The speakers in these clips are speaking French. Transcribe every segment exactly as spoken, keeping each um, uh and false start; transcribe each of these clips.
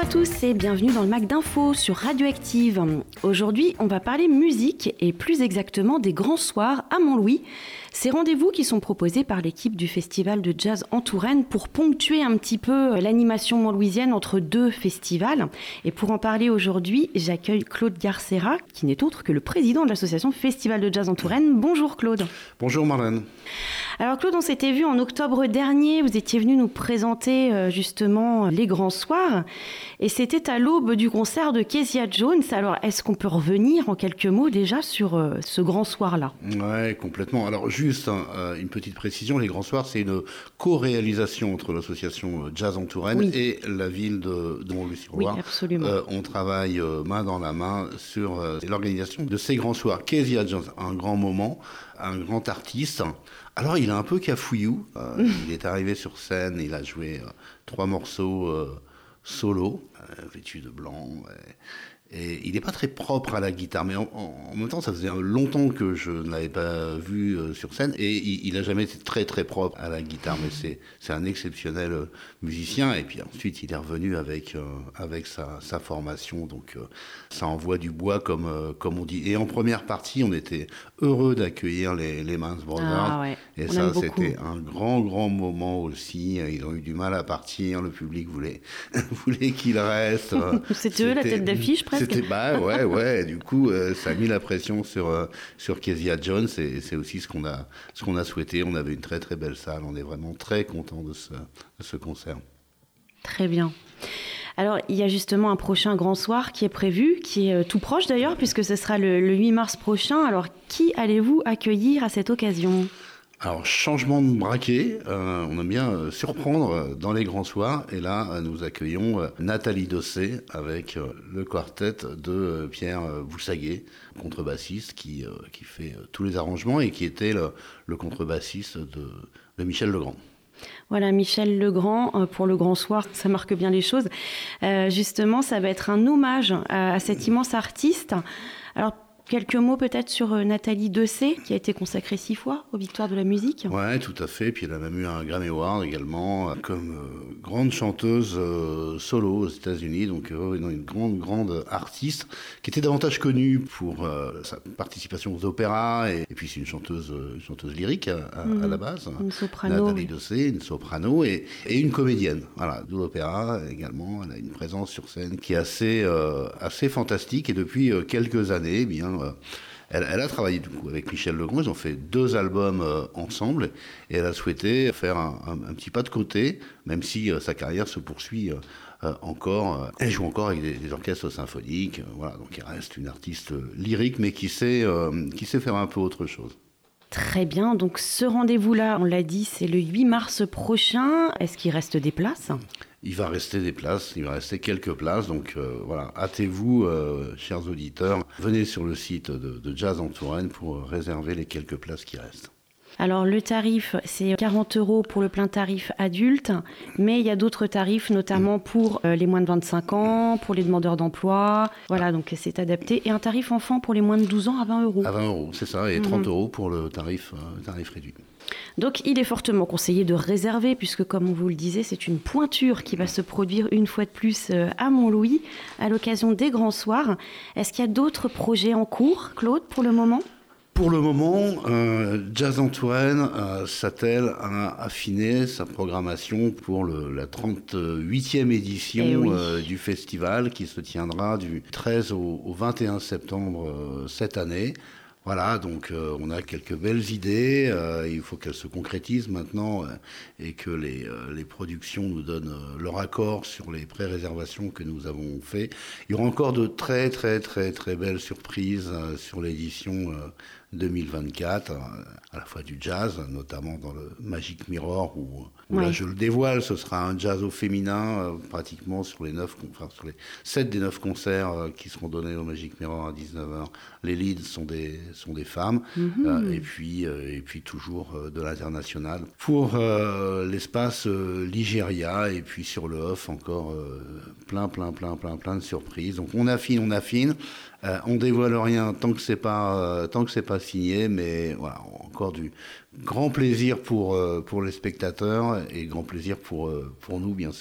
tous et bienvenue dans le Mac d'Info sur Radioactive. Aujourd'hui, on va parler musique et plus exactement des grands soirs à Montlouis. Ces rendez-vous qui sont proposés par l'équipe du Festival de Jazz en Touraine pour ponctuer un petit peu l'animation montlouisienne entre deux festivals. Et pour en parler aujourd'hui, j'accueille Claude Garcera, qui n'est autre que le président de l'association Festival de Jazz en Touraine. Bonjour Claude. Bonjour Marlène. Alors Claude, on s'était vu en octobre dernier, vous étiez venu nous présenter euh, justement les grands soirs et c'était à l'aube du concert de Kezia Jones. Alors est-ce qu'on peut revenir en quelques mots déjà sur euh, ce grand soir-là ? Ouais, complètement. Alors juste hein, euh, une petite précision, les grands soirs c'est une co-réalisation entre l'association Jazz en Touraine oui. et la ville de, de Montlouis-sur-Loire. Oui, absolument. Euh, on travaille euh, main dans la main sur euh, l'organisation de ces grands soirs. Kezia Jones, un grand moment, un grand artiste. Alors, il est un peu cafouillou. Euh, il est arrivé sur scène, il a joué euh, trois morceaux euh, solo, euh, vêtu de blanc. Et, et il n'est pas très propre à la guitare, mais en, en, en même temps, ça faisait longtemps que je ne l'avais pas vu euh, sur scène. Et il n'a jamais été très très propre à la guitare, mais c'est, c'est un exceptionnel euh, musicien. Et puis ensuite, il est revenu avec, euh, avec sa, sa formation. Donc, euh, ça envoie du bois, comme, euh, comme on dit. Et en première partie, on était heureux d'accueillir les, les Manns Brothers. Ah ouais, et ça, c'était un grand, grand moment aussi. Ils ont eu du mal à partir. Le public voulait, voulait qu'ils restent. C'était, c'était eux, la tête d'affiche, presque. C'était, bah ouais, ouais. Du coup, euh, ça a mis la pression sur, euh, sur Kezia Jones. Et, et c'est aussi ce qu'on a, ce qu'on a souhaité. On avait une très, très belle salle. On est vraiment très contents de ce, de ce concert. Très bien. Alors, il y a justement un prochain grand soir qui est prévu, qui est tout proche d'ailleurs, puisque ce sera le, le huit mars prochain. Alors, qui allez-vous accueillir à cette occasion ? Alors, changement de braquet, euh, on aime bien euh, surprendre dans les grands soirs. Et là, euh, nous accueillons euh, Nathalie Dossé avec euh, le quartet de euh, Pierre euh, Boussaguet, contrebassiste qui, euh, qui fait euh, tous les arrangements et qui était le, le contrebassiste de, de Michel Legrand. Voilà, Michel Legrand, euh, pour le grand soir, ça marque bien les choses. Euh, justement, ça va être un hommage à, à cet immense artiste. Alors, quelques mots peut-être sur euh, Nathalie Dossé, qui a été consacrée six fois aux Victoires de la musique. Ouais, tout à fait. Puis elle a même eu un Grammy Award également, comme euh, grande chanteuse euh, solo aux États-Unis. Donc euh, une grande, grande artiste, qui était davantage connue pour euh, sa participation aux opéras. Et, et puis c'est une chanteuse, une chanteuse lyrique à, à, mmh. à la base. Une soprano. Nathalie Dossé, une soprano et, et une comédienne. Voilà, de l'opéra également. Elle a une présence sur scène qui est assez, euh, assez fantastique. Et depuis euh, quelques années, eh bien Elle, elle a travaillé du coup avec Michel Legrand, ils ont fait deux albums euh, ensemble et elle a souhaité faire un, un, un petit pas de côté, même si euh, sa carrière se poursuit euh, euh, encore. Euh, elle joue encore avec des, des orchestres symphoniques, euh, voilà, donc elle reste une artiste lyrique mais qui sait, euh, qui sait faire un peu autre chose. Très bien, donc ce rendez-vous-là, on l'a dit, c'est le huit mars prochain. Est-ce qu'il reste des places ? Il va rester des places, il va rester quelques places, donc euh, voilà, hâtez-vous, euh, chers auditeurs, venez sur le site de, de Jazz en Touraine pour réserver les quelques places qui restent. Alors le tarif, c'est quarante euros pour le plein tarif adulte, mais il y a d'autres tarifs, notamment pour euh, les moins de vingt-cinq ans, pour les demandeurs d'emploi, voilà, donc c'est adapté. Et un tarif enfant pour les moins de douze ans à vingt euros. À vingt euros, c'est ça, et trente mmh. euros pour le tarif, euh, tarif réduit. Donc il est fortement conseillé de réserver, puisque comme on vous le disait, c'est une pointure qui va se produire une fois de plus à Montlouis, à l'occasion des grands soirs. Est-ce qu'il y a d'autres projets en cours, Claude, pour le moment ? Pour le moment, euh, Jazz en Touraine euh, s'attelle à affiner sa programmation pour le, la trente-huitième édition eh oui. euh, du festival qui se tiendra du treize au, au vingt et un septembre euh, cette année. Voilà, donc euh, on a quelques belles idées, euh, il faut qu'elles se concrétisent maintenant euh, et que les, euh, les productions nous donnent euh, leur accord sur les pré-réservations que nous avons fait. Il y aura encore de très très très très belles surprises euh, sur l'édition euh, deux mille vingt-quatre, euh, à la fois du jazz, notamment dans le Magic Mirror, où, où oui. là je le dévoile, ce sera un jazz au féminin, euh, pratiquement sur les neuf, enfin sur les sept des neuf concerts euh, qui seront donnés au Magic Mirror à dix-neuf heures. Les leads sont des sont des femmes, mm-hmm. euh, et puis euh, et puis toujours euh, de l'international pour euh, l'espace euh, Ligéria, et puis sur le off encore euh, plein plein plein plein plein de surprises. Donc on affine, on affine, euh, on dévoile rien tant que c'est pas euh, tant que c'est pas signé, mais voilà, encore du grand plaisir pour euh, pour les spectateurs et grand plaisir pour euh, pour nous bien sûr.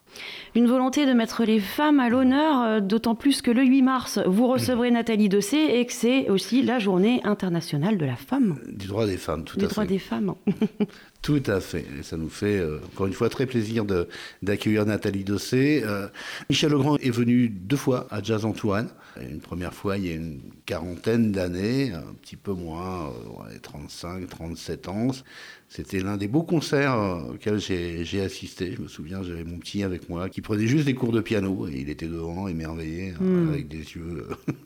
Une volonté de mettre les femmes à l'honneur, d'autant plus que le huit mars, vous recevrez Nathalie Dessay et que c'est aussi la journée internationale de la femme. Du droit des femmes, tout du à fait. Du droit des femmes. Tout à fait. Et ça nous fait, euh, encore une fois, très plaisir de, d'accueillir Nathalie Dessay. Euh, Michel Legrand est venu deux fois à Jazz en Touraine. Une première fois, il y a une quarantaine d'années, un petit peu moins, euh, trente-cinq, trente-sept ans. C'était l'un des beaux concerts euh, auxquels j'ai, j'ai assisté. Je me souviens, j'avais mon petit avec moi qui prenait juste des cours de piano et il était devant, émerveillé, mmh. euh, avec des yeux...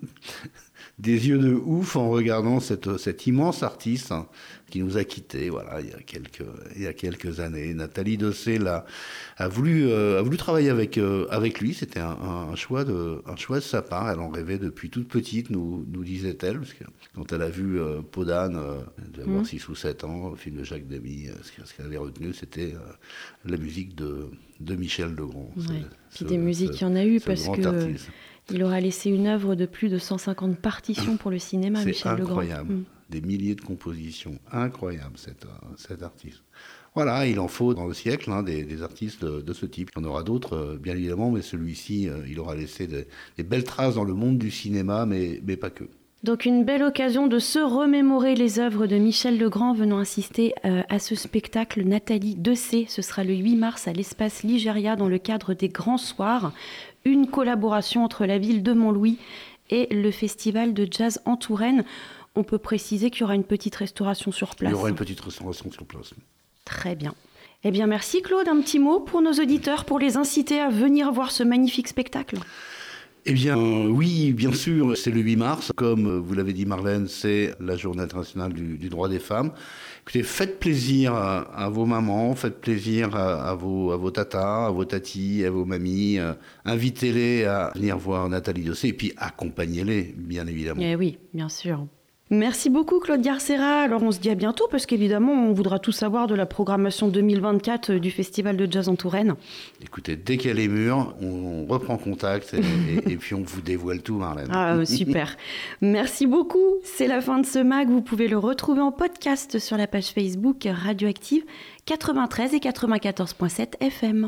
des yeux de ouf en regardant cette, cet immense artiste hein, qui nous a quittés voilà, il, y a quelques, il y a quelques années. Nathalie Dessay a, a, voulu, euh, a voulu travailler avec, euh, avec lui. C'était un, un, choix de, un choix de sa part. Elle en rêvait depuis toute petite, nous, nous disait-elle. Parce que quand elle a vu euh, Peau d'âne, euh, elle devait avoir mmh. six ou sept ans, le film de Jacques Demy, euh, ce qu'elle avait retenu, c'était euh, la musique de, de Michel Legrand. Ouais. Puis ce, des musiques, il y en a eu parce que... Artiste. Il aura laissé une œuvre de plus de cent cinquante partitions pour le cinéma, c'est Michel Legrand. C'est incroyable, mmh. des milliers de compositions, incroyable cet, cet artiste. Voilà, il en faut dans le siècle hein, des, des artistes de, de ce type. Il y en aura d'autres, euh, bien évidemment, mais celui-ci, euh, il aura laissé des, des belles traces dans le monde du cinéma, mais, mais pas que. Donc une belle occasion de se remémorer les œuvres de Michel Legrand venant assister euh, à ce spectacle Nathalie Dessay. Ce sera le huit mars à l'espace Ligéria dans le cadre des Grands Soirs. Une collaboration entre la ville de Montlouis et le festival de jazz en Touraine. On peut préciser qu'il y aura une petite restauration sur place. Il y aura une petite restauration sur place. Très bien. Eh bien merci Claude, un petit mot pour nos auditeurs pour les inciter à venir voir ce magnifique spectacle. Eh bien, euh, oui, bien sûr, c'est le huit mars. Comme vous l'avez dit, Marlène, c'est la journée internationale du, du droit des femmes. Écoutez, faites plaisir à, à vos mamans, faites plaisir à, à, vos, à vos tatas, à vos tatis, à vos mamies. Euh, invitez-les à venir voir Nathalie Dessay et puis accompagnez-les, bien évidemment. Eh oui, bien sûr. Merci beaucoup Claude Garcera. Alors on se dit à bientôt parce qu'évidemment on voudra tout savoir de la programmation deux mille vingt-quatre du Festival de Jazz en Touraine. Écoutez, dès qu'elle est mûre, on reprend contact et, et, et puis on vous dévoile tout, Marlène. Ah super. Merci beaucoup. C'est la fin de ce mag. Vous pouvez le retrouver en podcast sur la page Facebook Radioactive quatre-vingt-treize et quatre-vingt-quatorze virgule sept F M.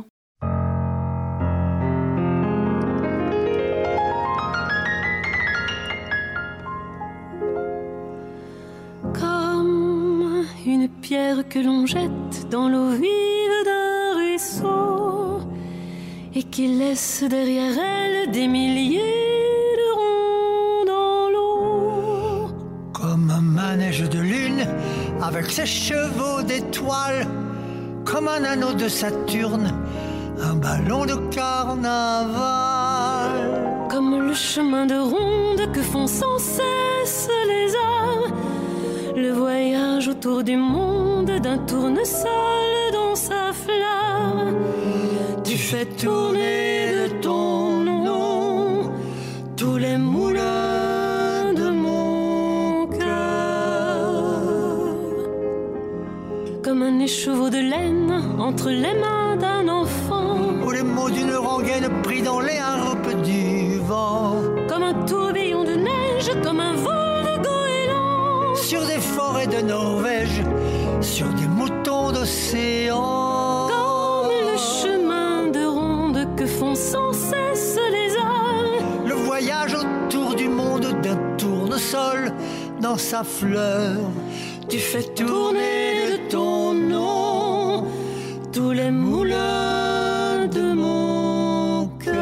Une pierre que l'on jette dans l'eau vive d'un ruisseau et qui laisse derrière elle des milliers de ronds dans l'eau. Comme un manège de lune avec ses chevaux d'étoiles, comme un anneau de Saturne, un ballon de carnaval. Comme le chemin de ronde que font sans cesse les âmes, le voyage autour du monde d'un tournesol dans sa flamme. Tu fais tourner de ton nom tous les moulins de mon cœur. Comme un écheveau de laine entre les mains d'un enfant, ou les mots d'une rengaine pris dans les harpes du vent. Comme un tourbillon de neige, comme un vol de goéland sur des forêts de Norvège, sur des moutons d'océan. Comme le chemin de ronde que font sans cesse les âmes, le voyage autour du monde d'un tournesol dans sa fleur. Tu fais tourner de ton nom tous les moulins de mon cœur.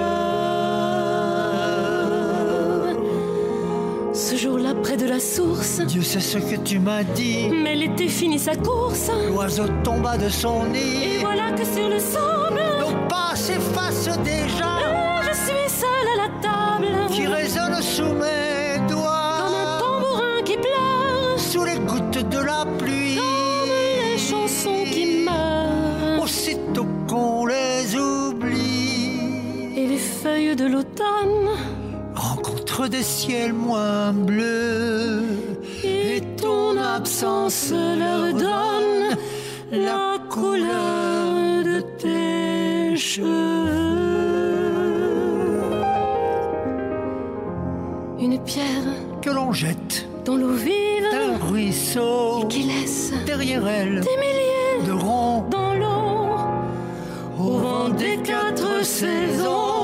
Ce jour-là, près de la source, Dieu sait ce que tu m'as dit, mais l'été finit sa course. L'oiseau tomba de son nid, et voilà que sur le sable, nos pas s'effacent déjà. Et je suis seule à la table, qui résonne sous mes doigts, comme un tambourin qui pleure, sous les gouttes de la pluie, comme les chansons qui meurent, aussitôt qu'on les oublie. Et les feuilles de l'automne rencontrent des ciels moins bleus, et ton absence leur donne la couleur de tes cheveux. Une pierre que l'on jette dans l'eau vive d'un ruisseau, et qui laisse derrière elle des milliers de ronds dans l'eau. au vent des quatre saisons.